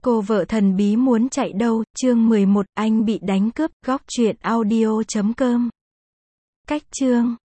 Cô vợ thần bí muốn chạy đâu, chương 11, anh bị đánh cướp, góc truyện audio.com. Cách chương